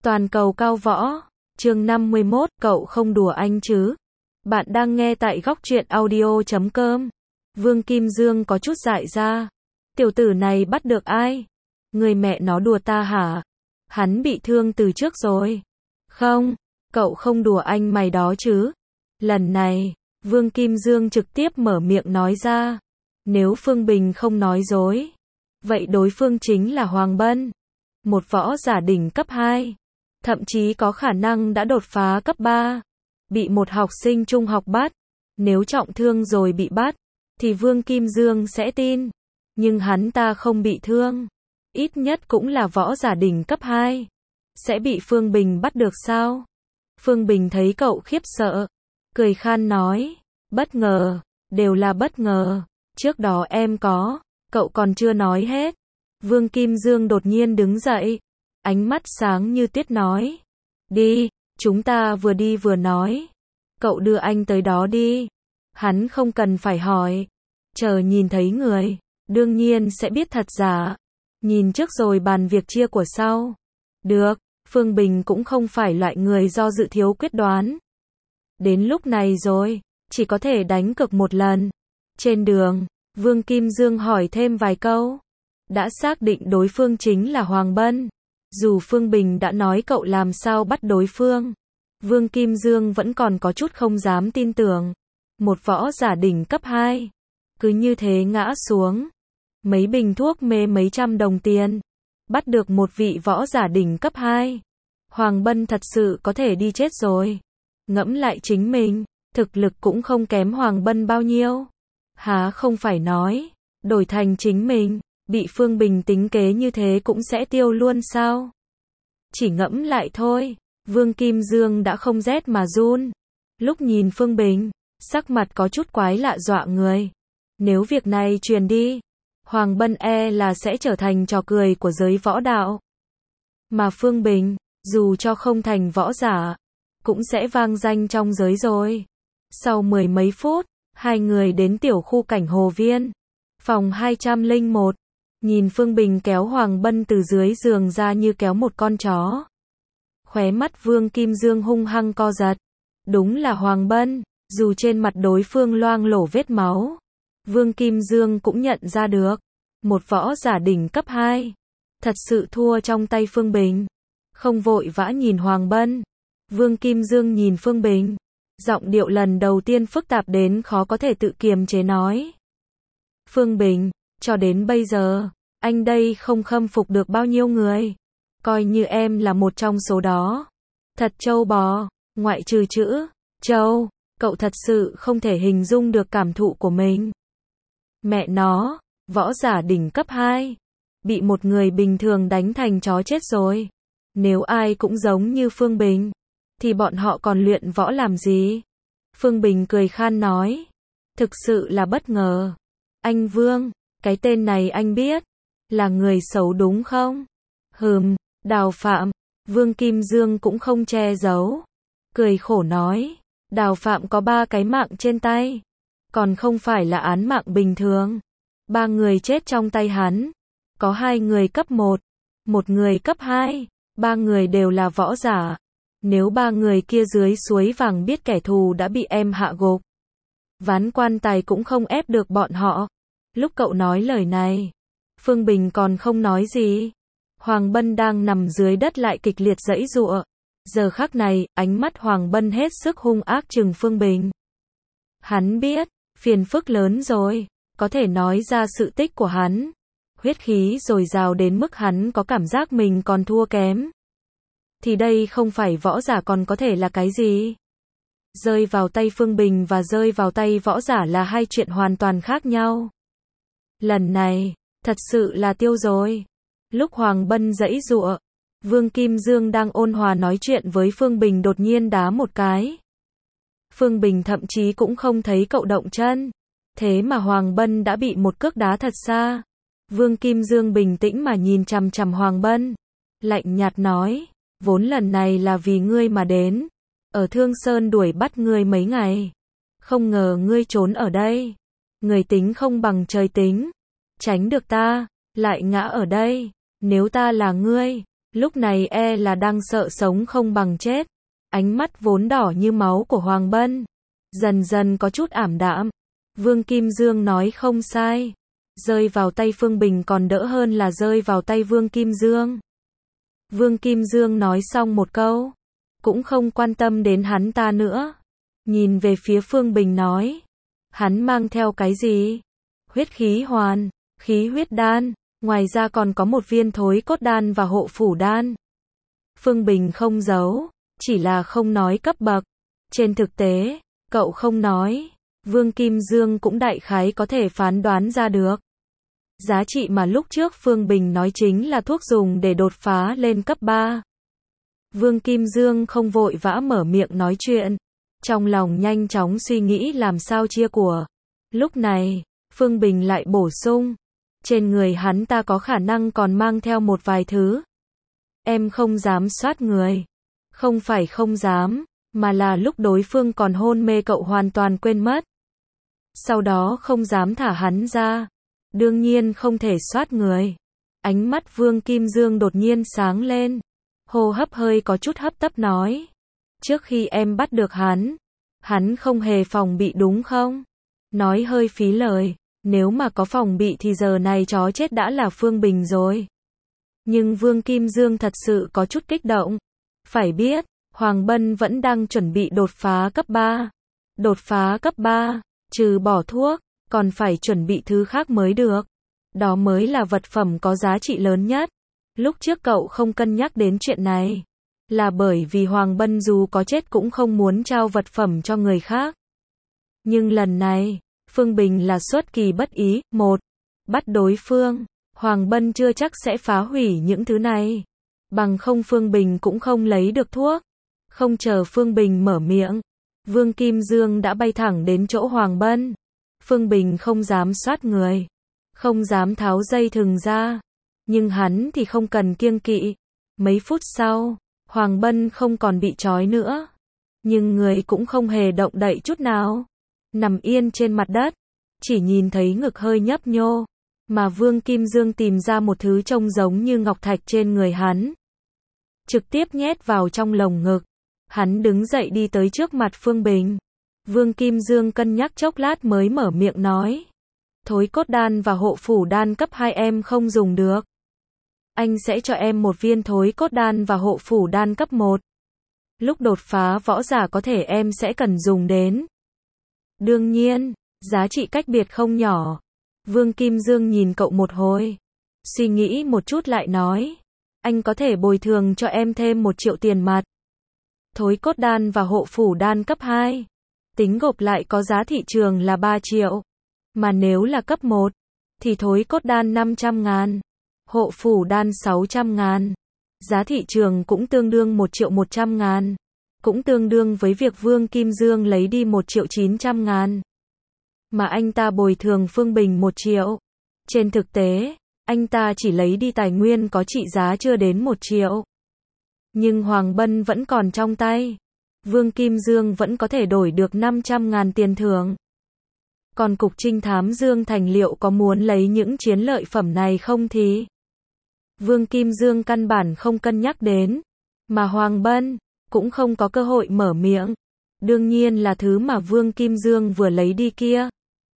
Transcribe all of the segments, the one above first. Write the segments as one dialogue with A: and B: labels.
A: Toàn cầu cao võ, chương 51, cậu không đùa anh chứ? Bạn đang nghe tại góc truyện audio.com. Vương Kim Dương có chút dại ra. Tiểu tử này bắt được ai? Người mẹ nó đùa ta hả? Hắn bị thương từ trước rồi. Không, cậu không đùa anh mày đó chứ? Lần này, Vương Kim Dương trực tiếp mở miệng nói ra. Nếu Phương Bình không nói dối, vậy đối phương chính là Hoàng Bân, một võ giả đỉnh cấp 2. Thậm chí có khả năng đã đột phá cấp 3. Bị một học sinh trung học bắt. Nếu trọng thương rồi bị bắt, thì Vương Kim Dương sẽ tin. Nhưng hắn ta không bị thương. Ít nhất cũng là võ giả đỉnh cấp 2. Sẽ bị Phương Bình bắt được sao? Phương Bình thấy cậu khiếp sợ. Cười khan nói. Bất ngờ. Đều là bất ngờ. Trước đó em có. Cậu còn chưa nói hết. Vương Kim Dương đột nhiên đứng dậy. Ánh mắt sáng như tiết nói. Đi, chúng ta vừa đi vừa nói. Cậu đưa anh tới đó đi. Hắn không cần phải hỏi. Chờ nhìn thấy người, đương nhiên sẽ biết thật giả. Nhìn trước rồi bàn việc chia của sau. Được, Phương Bình cũng không phải loại người do dự thiếu quyết đoán. Đến lúc này rồi, chỉ có thể đánh cược một lần. Trên đường, Vương Kim Dương hỏi thêm vài câu. Đã xác định đối phương chính là Hoàng Bân. Dù Phương Bình đã nói cậu làm sao bắt đối phương, Vương Kim Dương vẫn còn có chút không dám tin tưởng. Một võ giả đỉnh cấp 2, cứ như thế ngã xuống. Mấy bình thuốc mê mấy trăm đồng tiền, bắt được một vị võ giả đỉnh cấp 2. Hoàng Bân thật sự có thể đi chết rồi. Ngẫm lại chính mình, thực lực cũng không kém Hoàng Bân bao nhiêu. Há không phải nói, đổi thành chính mình, bị Phương Bình tính kế như thế cũng sẽ tiêu luôn sao? Chỉ ngẫm lại thôi, Vương Kim Dương đã không rét mà run. Lúc nhìn Phương Bình, sắc mặt có chút quái lạ dọa người. Nếu việc này truyền đi, Hoàng Bân là sẽ trở thành trò cười của giới võ đạo. Mà Phương Bình, dù cho không thành võ giả, cũng sẽ vang danh trong giới rồi. Sau mười mấy phút, hai người đến tiểu khu cảnh Hồ Viên, phòng 201. Nhìn Phương Bình kéo Hoàng Bân từ dưới giường ra như kéo một con chó. Khóe mắt Vương Kim Dương hung hăng co giật. Đúng là Hoàng Bân, dù trên mặt đối phương loang lổ vết máu. Vương Kim Dương cũng nhận ra được. Một võ giả đỉnh cấp 2. Thật sự thua trong tay Phương Bình. Không vội vã nhìn Hoàng Bân. Vương Kim Dương nhìn Phương Bình. Giọng điệu lần đầu tiên phức tạp đến khó có thể tự kiềm chế nói. Phương Bình, cho đến bây giờ, anh đây không khâm phục được bao nhiêu người. Coi như em là một trong số đó. Thật trâu bò, ngoại trừ chữ trâu, cậu thật sự không thể hình dung được cảm thụ của mình. Mẹ nó, võ giả đỉnh cấp 2. Bị một người bình thường đánh thành chó chết rồi. Nếu ai cũng giống như Phương Bình, thì bọn họ còn luyện võ làm gì? Phương Bình cười khan nói. Thực sự là bất ngờ. Anh Vương, cái tên này anh biết. Là người xấu đúng không? Đào Phạm. Vương Kim Dương cũng không che giấu. Cười khổ nói. Đào Phạm có 3 cái mạng trên tay. Còn không phải là án mạng bình thường. 3 người chết trong tay hắn. Có 2 người cấp 1. 1 người cấp 2. 3 người đều là võ giả. Nếu 3 người kia dưới suối vàng biết kẻ thù đã bị em hạ gục, ván quan tài cũng không ép được bọn họ. Lúc cậu nói lời này, Phương Bình còn không nói gì. Hoàng Bân đang nằm dưới đất lại kịch liệt giãy giụa. Giờ khắc này, ánh mắt Hoàng Bân hết sức hung ác trừng Phương Bình. Hắn biết, phiền phức lớn rồi, có thể nói ra sự tích của hắn. Huyết khí dồi dào đến mức hắn có cảm giác mình còn thua kém. Thì đây không phải võ giả còn có thể là cái gì? Rơi vào tay Phương Bình và rơi vào tay võ giả là hai chuyện hoàn toàn khác nhau. Lần này, thật sự là tiêu rồi. Lúc Hoàng Bân giãy giụa, Vương Kim Dương đang ôn hòa nói chuyện với Phương Bình đột nhiên đá một cái. Phương Bình thậm chí cũng không thấy cậu động chân. Thế mà Hoàng Bân đã bị một cước đá thật xa. Vương Kim Dương bình tĩnh mà nhìn chằm chằm Hoàng Bân. Lạnh nhạt nói, vốn lần này là vì ngươi mà đến. Ở Thương Sơn đuổi bắt ngươi mấy ngày. Không ngờ ngươi trốn ở đây. Người tính không bằng trời tính. Tránh được ta, lại ngã ở đây. Nếu ta là ngươi, Lúc này là đang sợ sống không bằng chết. Ánh mắt vốn đỏ như máu của Hoàng Bân dần dần có chút ảm đạm. Vương Kim Dương nói không sai. Rơi vào tay Phương Bình còn đỡ hơn là rơi vào tay Vương Kim Dương. Vương Kim Dương nói xong một câu, cũng không quan tâm đến hắn ta nữa. Nhìn về phía Phương Bình nói, hắn mang theo cái gì? Huyết khí hoàn, khí huyết đan, ngoài ra còn có một viên thối cốt đan và hộ phủ đan. Phương Bình không giấu, chỉ là không nói cấp bậc. Trên thực tế, cậu không nói, Vương Kim Dương cũng đại khái có thể phán đoán ra được. Giá trị mà lúc trước Phương Bình nói chính là thuốc dùng để đột phá lên cấp 3. Vương Kim Dương không vội vã mở miệng nói chuyện, trong lòng nhanh chóng suy nghĩ làm sao chia của. Lúc này, Phương Bình lại bổ sung, trên người hắn ta có khả năng còn mang theo một vài thứ. Em không dám soát người. Không phải không dám, mà là lúc đối phương còn hôn mê cậu hoàn toàn quên mất. Sau đó không dám thả hắn ra. Đương nhiên không thể soát người. Ánh mắt Vương Kim Dương đột nhiên sáng lên. Hô hấp hơi có chút hấp tấp nói. Trước khi em bắt được hắn không hề phòng bị đúng không? Nói hơi phí lời. Nếu mà có phòng bị thì giờ này chó chết đã là Phương Bình rồi. Nhưng Vương Kim Dương thật sự có chút kích động. Phải biết, Hoàng Bân vẫn đang chuẩn bị đột phá cấp 3. Đột phá cấp 3, trừ bỏ thuốc, còn phải chuẩn bị thứ khác mới được. Đó mới là vật phẩm có giá trị lớn nhất. Lúc trước cậu không cân nhắc đến chuyện này, là bởi vì Hoàng Bân dù có chết cũng không muốn trao vật phẩm cho người khác. Nhưng lần này, Phương Bình là xuất kỳ bất ý. Một, bắt đối phương. Hoàng Bân chưa chắc sẽ phá hủy những thứ này. Bằng không Phương Bình cũng không lấy được thuốc. Không chờ Phương Bình mở miệng, Vương Kim Dương đã bay thẳng đến chỗ Hoàng Bân. Phương Bình không dám soát người, không dám tháo dây thừng ra. Nhưng hắn thì không cần kiêng kỵ. Mấy phút sau, Hoàng Bân không còn bị trói nữa. Nhưng người cũng không hề động đậy chút nào. Nằm yên trên mặt đất, chỉ nhìn thấy ngực hơi nhấp nhô. Mà Vương Kim Dương tìm ra một thứ trông giống như ngọc thạch trên người hắn. Trực tiếp nhét vào trong lồng ngực. Hắn đứng dậy đi tới trước mặt Phương Bình. Vương Kim Dương cân nhắc chốc lát mới mở miệng nói. Thối cốt đan và hộ phủ đan cấp 2 em không dùng được. Anh sẽ cho em một viên thối cốt đan và hộ phủ đan cấp 1. Lúc đột phá võ giả có thể em sẽ cần dùng đến. Đương nhiên, giá trị cách biệt không nhỏ. Vương Kim Dương nhìn cậu một hồi. Suy nghĩ một chút lại nói. Anh có thể bồi thường cho em thêm 1 triệu tiền mặt. Thối cốt đan và hộ phủ đan cấp 2. Tính gộp lại có giá thị trường là 3 triệu. Mà nếu là cấp 1, thì thối cốt đan 500.000. Hộ phủ đan 600.000. Giá thị trường cũng tương đương 1.100.000. Cũng tương đương với việc Vương Kim Dương lấy đi 1.900.000. Mà anh ta bồi thường Phương Bình 1 triệu. Trên thực tế, anh ta chỉ lấy đi tài nguyên có trị giá chưa đến 1 triệu. Nhưng Hoàng Bân vẫn còn trong tay. Vương Kim Dương vẫn có thể đổi được 500.000 tiền thưởng. Còn Cục Trinh thám Dương Thành liệu có muốn lấy những chiến lợi phẩm này không thì? Vương Kim Dương căn bản không cân nhắc đến. Mà Hoàng Bân cũng không có cơ hội mở miệng. Đương nhiên là thứ mà Vương Kim Dương vừa lấy đi kia.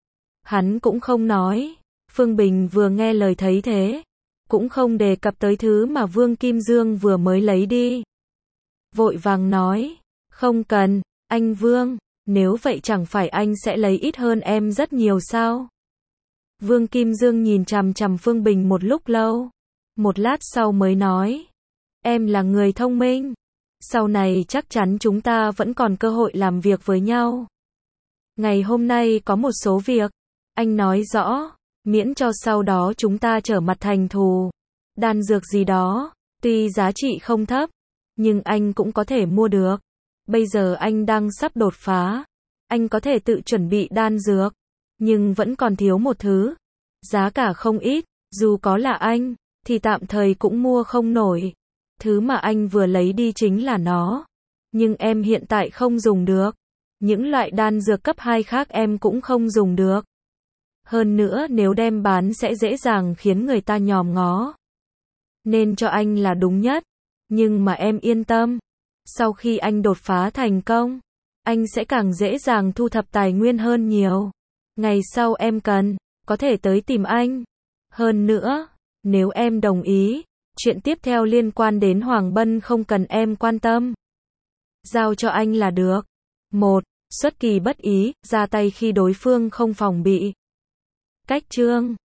A: Hắn cũng không nói. Phương Bình vừa nghe lời thấy thế, cũng không đề cập tới thứ mà Vương Kim Dương vừa mới lấy đi. Vội vàng nói, không cần, anh Vương, nếu vậy chẳng phải anh sẽ lấy ít hơn em rất nhiều sao? Vương Kim Dương nhìn chằm chằm Phương Bình một lúc lâu. Một lát sau mới nói, em là người thông minh. Sau này chắc chắn chúng ta vẫn còn cơ hội làm việc với nhau. Ngày hôm nay có một số việc, anh nói rõ, miễn cho sau đó chúng ta trở mặt thành thù. Đan dược gì đó, tuy giá trị không thấp, nhưng anh cũng có thể mua được. Bây giờ anh đang sắp đột phá, anh có thể tự chuẩn bị đan dược, nhưng vẫn còn thiếu một thứ. Giá cả không ít, dù có là anh, thì tạm thời cũng mua không nổi. Thứ mà anh vừa lấy đi chính là nó. Nhưng em hiện tại không dùng được. Những loại đan dược cấp 2 khác em cũng không dùng được. Hơn nữa nếu đem bán sẽ dễ dàng khiến người ta nhòm ngó. Nên cho anh là đúng nhất. Nhưng mà em yên tâm. Sau khi anh đột phá thành công, anh sẽ càng dễ dàng thu thập tài nguyên hơn nhiều. Ngày sau em cần, có thể tới tìm anh. Hơn nữa, nếu em đồng ý, chuyện tiếp theo liên quan đến Hoàng Bân không cần em quan tâm. Giao cho anh là được. 1. Xuất kỳ bất ý, ra tay khi đối phương không phòng bị. Cách chương